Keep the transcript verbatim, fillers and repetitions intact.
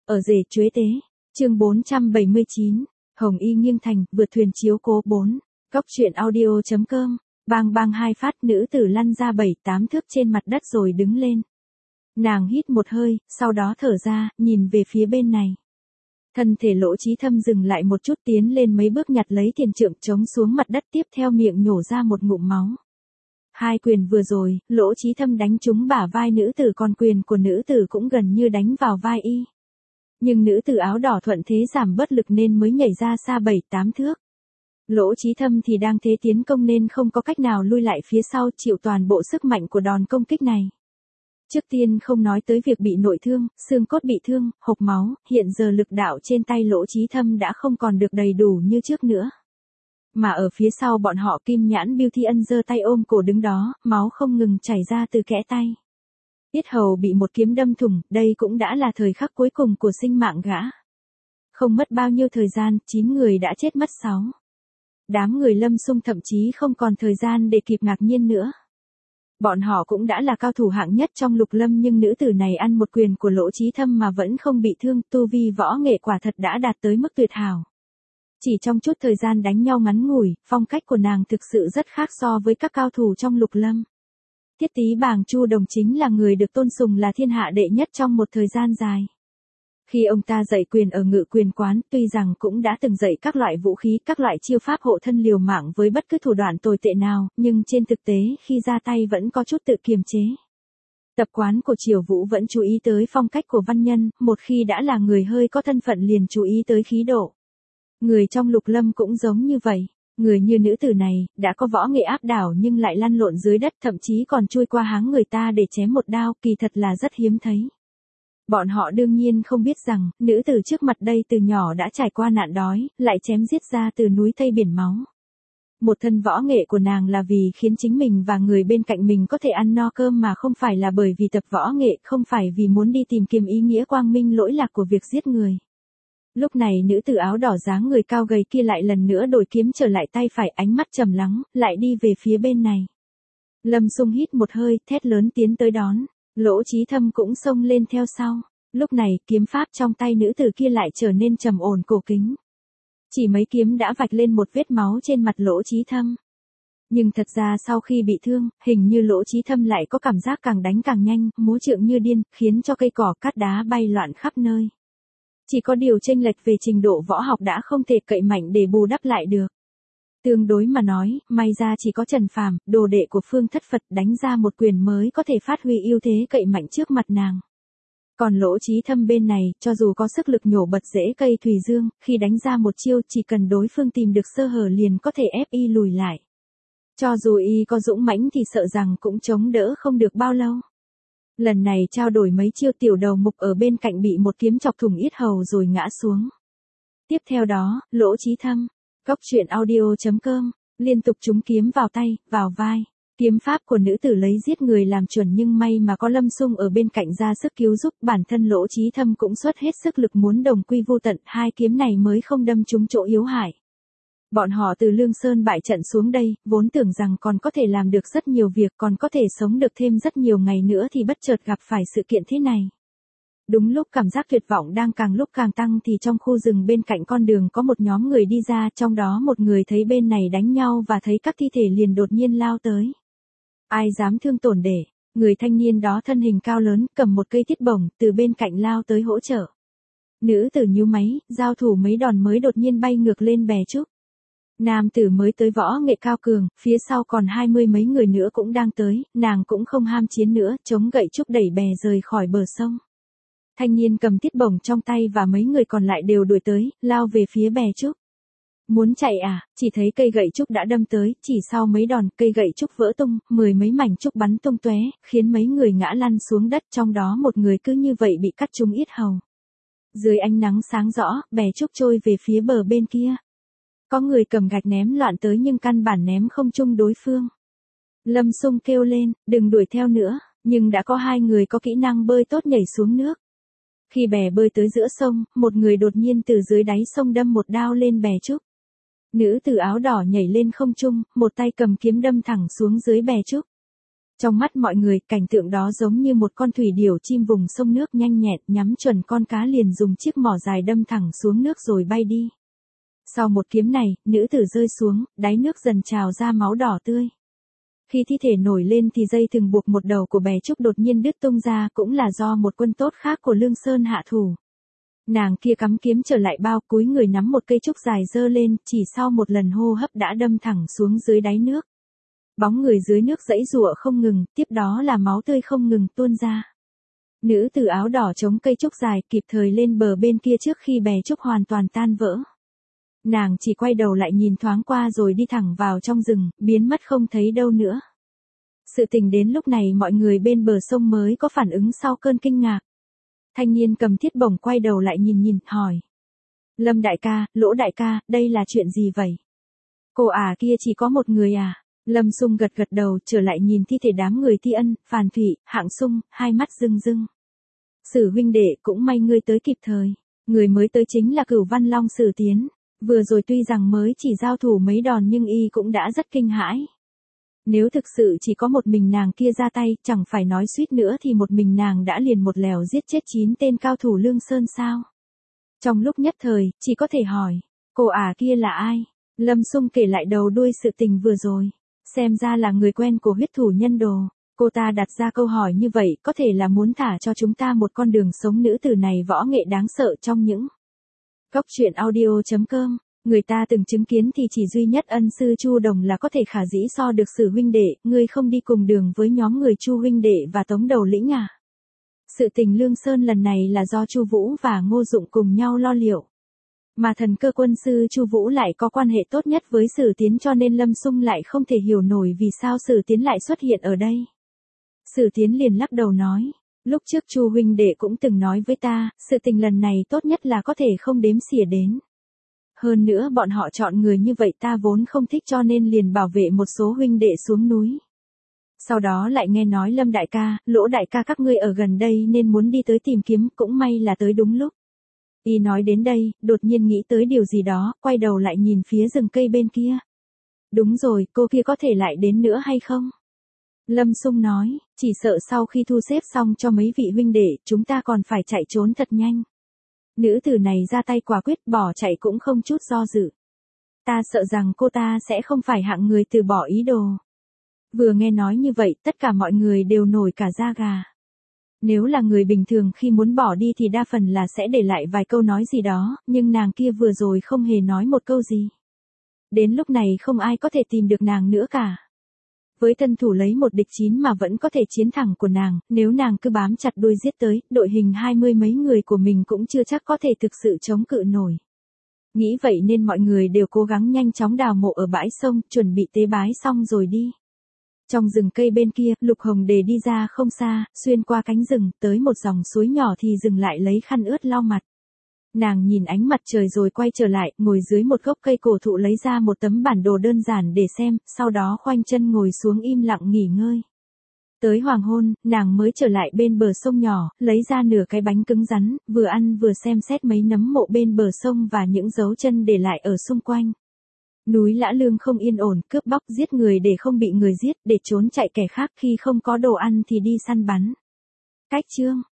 Ở rể chuế tế. Chương bốn trăm bảy mươi chín. Hồng y nghiêng thành, vượt thuyền chiếu cố bốn. Cóc truyện audio chấm com. Bang bang hai phát, nữ tử lăn ra bảy tám thước trên mặt đất rồi đứng lên. Nàng hít một hơi, sau đó thở ra, nhìn về phía bên này. Thân thể Lỗ Chí Thâm dừng lại một chút, tiến lên mấy bước nhặt lấy thiền trượng chống xuống mặt đất, tiếp theo miệng nhổ ra một ngụm máu. Hai quyền vừa rồi, Lỗ Chí Thâm đánh trúng bả vai nữ tử, còn quyền của nữ tử cũng gần như đánh vào vai y. Nhưng nữ tử áo đỏ thuận thế giảm bớt lực nên mới nhảy ra xa bảy tám thước. Lỗ Chí Thâm thì đang thế tiến công nên không có cách nào lui lại phía sau, chịu toàn bộ sức mạnh của đòn công kích này. Trước tiên không nói tới việc bị nội thương, xương cốt bị thương, hộc máu, hiện giờ lực đạo trên tay Lỗ Chí Thâm đã không còn được đầy đủ như trước nữa. Mà ở phía sau bọn họ, Kim Nhãn Beauty Ân giơ tay ôm cổ đứng đó, máu không ngừng chảy ra từ kẽ tay. Yết hầu bị một kiếm đâm thủng, đây cũng đã là thời khắc cuối cùng của sinh mạng gã. Không mất bao nhiêu thời gian, chín người đã chết mất sáu. Đám người Lâm Xung thậm chí không còn thời gian để kịp ngạc nhiên nữa. Bọn họ cũng đã là cao thủ hạng nhất trong Lục Lâm, nhưng nữ tử này ăn một quyền của Lỗ Chí Thâm mà vẫn không bị thương, tu vi võ nghệ quả thật đã đạt tới mức tuyệt hảo. Chỉ trong chút thời gian đánh nhau ngắn ngủi, phong cách của nàng thực sự rất khác so với các cao thủ trong Lục Lâm. Thiết Tý Bàng Chu Đồng chính là người được tôn sùng là thiên hạ đệ nhất trong một thời gian dài. Khi ông ta dạy quyền ở Ngự Quyền Quán, tuy rằng cũng đã từng dạy các loại vũ khí, các loại chiêu pháp hộ thân liều mạng với bất cứ thủ đoạn tồi tệ nào, nhưng trên thực tế khi ra tay vẫn có chút tự kiềm chế. Tập quán của Triều Vũ vẫn chú ý tới phong cách của văn nhân, một khi đã là người hơi có thân phận liền chú ý tới khí độ. Người trong Lục Lâm cũng giống như vậy. Người như nữ tử này, đã có võ nghệ áp đảo nhưng lại lăn lộn dưới đất, thậm chí còn chui qua háng người ta để chém một đao, kỳ thật là rất hiếm thấy. Bọn họ đương nhiên không biết rằng, nữ tử trước mặt đây từ nhỏ đã trải qua nạn đói, lại chém giết ra từ núi thây biển máu. Một thân võ nghệ của nàng là vì khiến chính mình và người bên cạnh mình có thể ăn no cơm, mà không phải là bởi vì tập võ nghệ, không phải vì muốn đi tìm kiếm ý nghĩa quang minh lỗi lạc của việc giết người. Lúc này nữ tử áo đỏ dáng người cao gầy kia lại lần nữa đổi kiếm trở lại tay phải, ánh mắt trầm lắng, lại đi về phía bên này. Lâm Xung hít một hơi, thét lớn tiến tới đón. Lỗ Chí Thâm cũng xông lên theo sau. Lúc này, kiếm pháp trong tay nữ tử kia lại trở nên trầm ổn cổ kính. Chỉ mấy kiếm đã vạch lên một vết máu trên mặt Lỗ Chí Thâm. Nhưng thật ra sau khi bị thương, hình như Lỗ Chí Thâm lại có cảm giác càng đánh càng nhanh, múa trượng như điên, khiến cho cây cỏ cát đá bay loạn khắp nơi. Chỉ có điều chênh lệch về trình độ võ học đã không thể cậy mạnh để bù đắp lại được. Tương đối mà nói, may ra chỉ có Trần Phàm, đồ đệ của Phương Thất Phật, đánh ra một quyền mới có thể phát huy ưu thế cậy mạnh trước mặt nàng. Còn Lỗ Chí Thâm bên này, cho dù có sức lực nhổ bật rễ cây thùy dương, khi đánh ra một chiêu chỉ cần đối phương tìm được sơ hở liền có thể ép y lùi lại. Cho dù y có dũng mãnh thì sợ rằng cũng chống đỡ không được bao lâu. Lần này trao đổi mấy chiêu, tiểu đầu mục ở bên cạnh bị một kiếm chọc thủng yết hầu rồi ngã xuống. Tiếp theo đó, Lỗ Chí Thâm, cóc truyện audio chấm com, liên tục trúng kiếm vào tay, vào vai. Kiếm pháp của nữ tử lấy giết người làm chuẩn, nhưng may mà có Lâm Xung ở bên cạnh ra sức cứu giúp, bản thân Lỗ Chí Thâm cũng xuất hết sức lực muốn đồng quy vu tận, hai kiếm này mới không đâm trúng chỗ yếu hại. Bọn họ từ Lương Sơn bại trận xuống đây, vốn tưởng rằng còn có thể làm được rất nhiều việc, còn có thể sống được thêm rất nhiều ngày nữa, thì bất chợt gặp phải sự kiện thế này. Đúng lúc cảm giác tuyệt vọng đang càng lúc càng tăng thì trong khu rừng bên cạnh con đường có một nhóm người đi ra, trong đó một người thấy bên này đánh nhau và thấy các thi thể liền đột nhiên lao tới. Ai dám thương tổn để, người thanh niên đó thân hình cao lớn, cầm một cây thiết bổng, từ bên cạnh lao tới hỗ trợ. Nữ tử nhíu máy, giao thủ mấy đòn mới đột nhiên bay ngược lên bè trúc. Nam tử mới tới võ nghệ cao cường, phía sau còn hai mươi mấy người nữa cũng đang tới, nàng cũng không ham chiến nữa, chống gậy trúc đẩy bè rời khỏi bờ sông. Thanh niên cầm thiết bổng trong tay và mấy người còn lại đều đuổi tới, lao về phía bè trúc. Muốn chạy à, chỉ thấy cây gậy trúc đã đâm tới, chỉ sau mấy đòn, cây gậy trúc vỡ tung, mười mấy mảnh trúc bắn tung tóe, khiến mấy người ngã lăn xuống đất, trong đó một người cứ như vậy bị cắt trúng yết hầu. Dưới ánh nắng sáng rõ, bè trúc trôi về phía bờ bên kia. Có người cầm gạch ném loạn tới nhưng căn bản ném không chung đối phương. Lâm Xung kêu lên, đừng đuổi theo nữa, nhưng đã có hai người có kỹ năng bơi tốt nhảy xuống nước. Khi bè bơi tới giữa sông, một người đột nhiên từ dưới đáy sông đâm một đao lên bè trúc. Nữ tử áo đỏ nhảy lên không trung, một tay cầm kiếm đâm thẳng xuống dưới bè trúc. Trong mắt mọi người, cảnh tượng đó giống như một con thủy điểu chim vùng sông nước nhanh nhẹn nhắm chuẩn con cá liền dùng chiếc mỏ dài đâm thẳng xuống nước rồi bay đi. Sau một kiếm này, nữ tử rơi xuống, đáy nước dần trào ra máu đỏ tươi. Khi thi thể nổi lên thì dây thừng buộc một đầu của bè trúc đột nhiên đứt tung ra, cũng là do một quân tốt khác của Lương Sơn hạ thủ. Nàng kia cắm kiếm trở lại bao, cúi người nắm một cây trúc dài giơ lên, chỉ sau một lần hô hấp đã đâm thẳng xuống dưới đáy nước. Bóng người dưới nước giãy giụa không ngừng, tiếp đó là máu tươi không ngừng tuôn ra. Nữ tử áo đỏ chống cây trúc dài kịp thời lên bờ bên kia trước khi bè trúc hoàn toàn tan vỡ. Nàng chỉ quay đầu lại nhìn thoáng qua rồi đi thẳng vào trong rừng, biến mất không thấy đâu nữa. Sự tình đến lúc này mọi người bên bờ sông mới có phản ứng sau cơn kinh ngạc. Thanh niên cầm thiết bổng quay đầu lại nhìn nhìn, hỏi. Lâm đại ca, Lỗ đại ca, đây là chuyện gì vậy? Cô à kia chỉ có một người à? Lâm Sung gật gật đầu trở lại nhìn thi thể đám người Ti Ân, Phàn Thủy, Hạng Sung, hai mắt rưng rưng. Sử huynh đệ cũng may ngươi tới kịp thời. Người mới tới chính là Cửu Văn Long Sử Tiến. Vừa rồi tuy rằng mới chỉ giao thủ mấy đòn nhưng y cũng đã rất kinh hãi. Nếu thực sự chỉ có một mình nàng kia ra tay, chẳng phải nói suýt nữa thì một mình nàng đã liền một lèo giết chết chín tên cao thủ Lương Sơn sao? Trong lúc nhất thời, chỉ có thể hỏi, cô ả kia là ai? Lâm Sung kể lại đầu đuôi sự tình vừa rồi. Xem ra là người quen của huyết thủ nhân đồ. Cô ta đặt ra câu hỏi như vậy có thể là muốn thả cho chúng ta một con đường sống nữ tử này võ nghệ đáng sợ trong những Góc truyện audio chấm com. Người ta từng chứng kiến thì chỉ duy nhất ân sư Chu Đồng là có thể khả dĩ so được Sử huynh đệ, ngươi không đi cùng đường với nhóm người Chu huynh đệ và Tống Đầu Lĩnh à? Sự tình Lương Sơn lần này là do Chu Vũ và Ngô Dụng cùng nhau lo liệu. Mà thần cơ quân sư Chu Vũ lại có quan hệ tốt nhất với Sử Tiến cho nên Lâm Sung lại không thể hiểu nổi vì sao Sử Tiến lại xuất hiện ở đây. Sử Tiến liền lắc đầu nói, lúc trước Chu huynh đệ cũng từng nói với ta, sự tình lần này tốt nhất là có thể không đếm xỉa đến. Hơn nữa bọn họ chọn người như vậy ta vốn không thích cho nên liền bảo vệ một số huynh đệ xuống núi. Sau đó lại nghe nói Lâm đại ca, Lỗ đại ca các ngươi ở gần đây nên muốn đi tới tìm kiếm, cũng may là tới đúng lúc. Y nói đến đây, đột nhiên nghĩ tới điều gì đó, quay đầu lại nhìn phía rừng cây bên kia. Đúng rồi, cô kia có thể lại đến nữa hay không? Lâm Sung nói, chỉ sợ sau khi thu xếp xong cho mấy vị huynh đệ, chúng ta còn phải chạy trốn thật nhanh. Nữ tử này ra tay quả quyết, bỏ chạy cũng không chút do dự. Ta sợ rằng cô ta sẽ không phải hạng người từ bỏ ý đồ. Vừa nghe nói như vậy, tất cả mọi người đều nổi cả da gà. Nếu là người bình thường khi muốn bỏ đi thì đa phần là sẽ để lại vài câu nói gì đó, nhưng nàng kia vừa rồi không hề nói một câu gì. Đến lúc này không ai có thể tìm được nàng nữa cả. Với thân thủ lấy một địch chín mà vẫn có thể chiến thẳng của nàng, nếu nàng cứ bám chặt đuôi giết tới, đội hình hai mươi mấy người của mình cũng chưa chắc có thể thực sự chống cự nổi. Nghĩ vậy nên mọi người đều cố gắng nhanh chóng đào mộ ở bãi sông, chuẩn bị tế bái xong rồi đi. Trong rừng cây bên kia, Lục Hồng Đề đi ra không xa, xuyên qua cánh rừng, tới một dòng suối nhỏ thì dừng lại lấy khăn ướt lau mặt. Nàng nhìn ánh mặt trời rồi quay trở lại, ngồi dưới một gốc cây cổ thụ lấy ra một tấm bản đồ đơn giản để xem, sau đó khoanh chân ngồi xuống im lặng nghỉ ngơi. Tới hoàng hôn, nàng mới trở lại bên bờ sông nhỏ, lấy ra nửa cái bánh cứng rắn, vừa ăn vừa xem xét mấy nấm mộ bên bờ sông và những dấu chân để lại ở xung quanh. Núi Lã Lương không yên ổn, cướp bóc giết người để không bị người giết, để trốn chạy kẻ khác khi không có đồ ăn thì đi săn bắn. Cách chương